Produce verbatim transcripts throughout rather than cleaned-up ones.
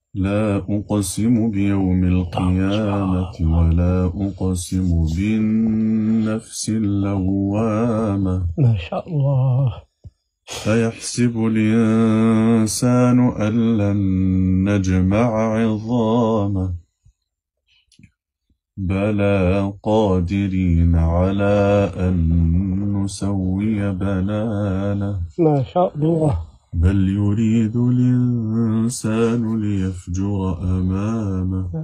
لا أقسم بيوم القيامة ولا أقسم بالنفس اللوامة. ما شاء الله. أيحسب الإنسان أن لن نجمع عظامه بلى قادرين على أن نسوي بنانه. ما شاء الله. بل يريد الإنسان ليفجر أمامه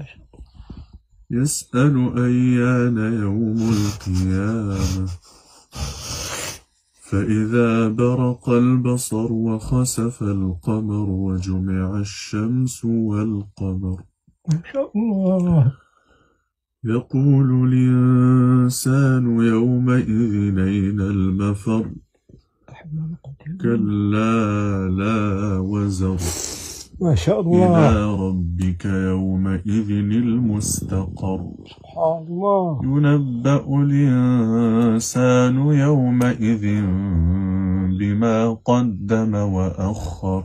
يسأل أيان يوم القيامة. فإذا برق البصر وخسف القمر وجمع الشمس والقمر ما شاء الله. يقول الإنسان يومئذ أين المفر. كلا لا وزر. ما شاء الله. إلى ربك يومئذ المستقر. سبحان الله. ينبأ الإنسان يومئذ بما قدم وأخر.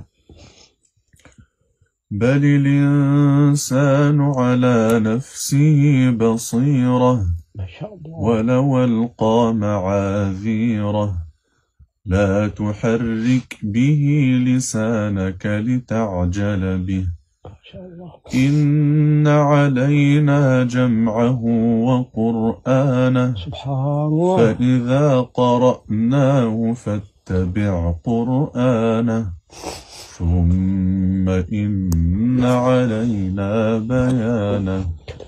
بل الإنسان على نفسه بصيرة ما شاء الله. ولو ألقى معاذيره. لا تحرك به لسانك لتعجل به. ما شاء الله. إن علينا جمعه وقرآنه. سبحان الله. فإذا قرأناه فاتبع قرآنه. ثم إن علينا بيانه.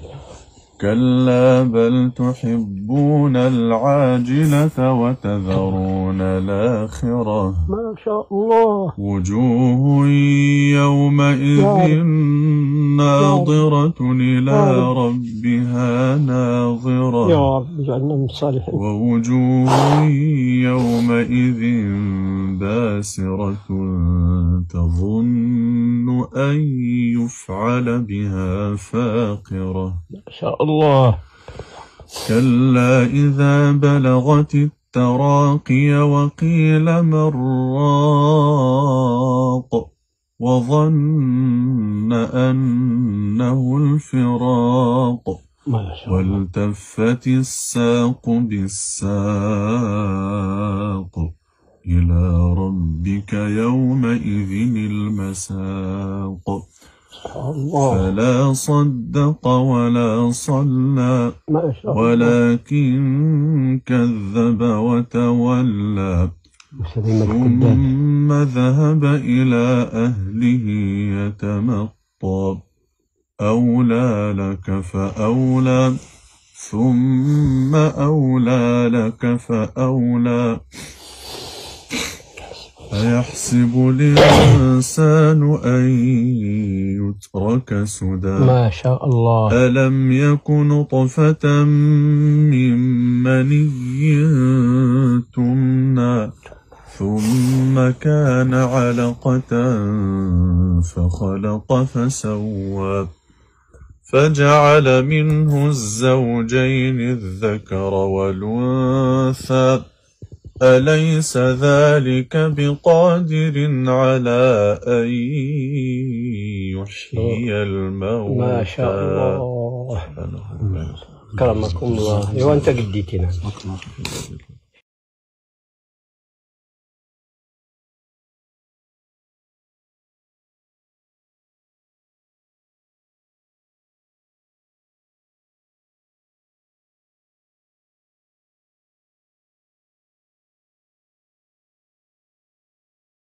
كلا بل تحبون العاجلة وتذرون الآخرة. ما شاء الله. وجوه يومئذ ناظرة إلى ربها ناظرة. يا رب اجعلنا من الصالحين. ووجوه يومئذ باسرة تظن أن يفعل بها فاقرة. ما شاء الله. كلا إذا بلغت التراقي وقيل من راق وظن أنه الفراق. والتفت الساق بالساق إلى ربك يومئذ المساق. فلا صدق ولا صلى ولكن كذب وتولى. ثم ذهب إلى أهله يتمطى. أولى لك فأولى ثم أولى لك فأولى. أيحسب الإنسان أن يترك سدى. ما شاء الله. ألم يكن نطفة من مني تمنى ثم كان علقة فخلق فسوى فجعل منه الزوجين الذكر والأنثى. أليس ذلك بقادر على أن يحيي الموتى. ما شاء الله. كرمكم الله. وأنت قديتنا.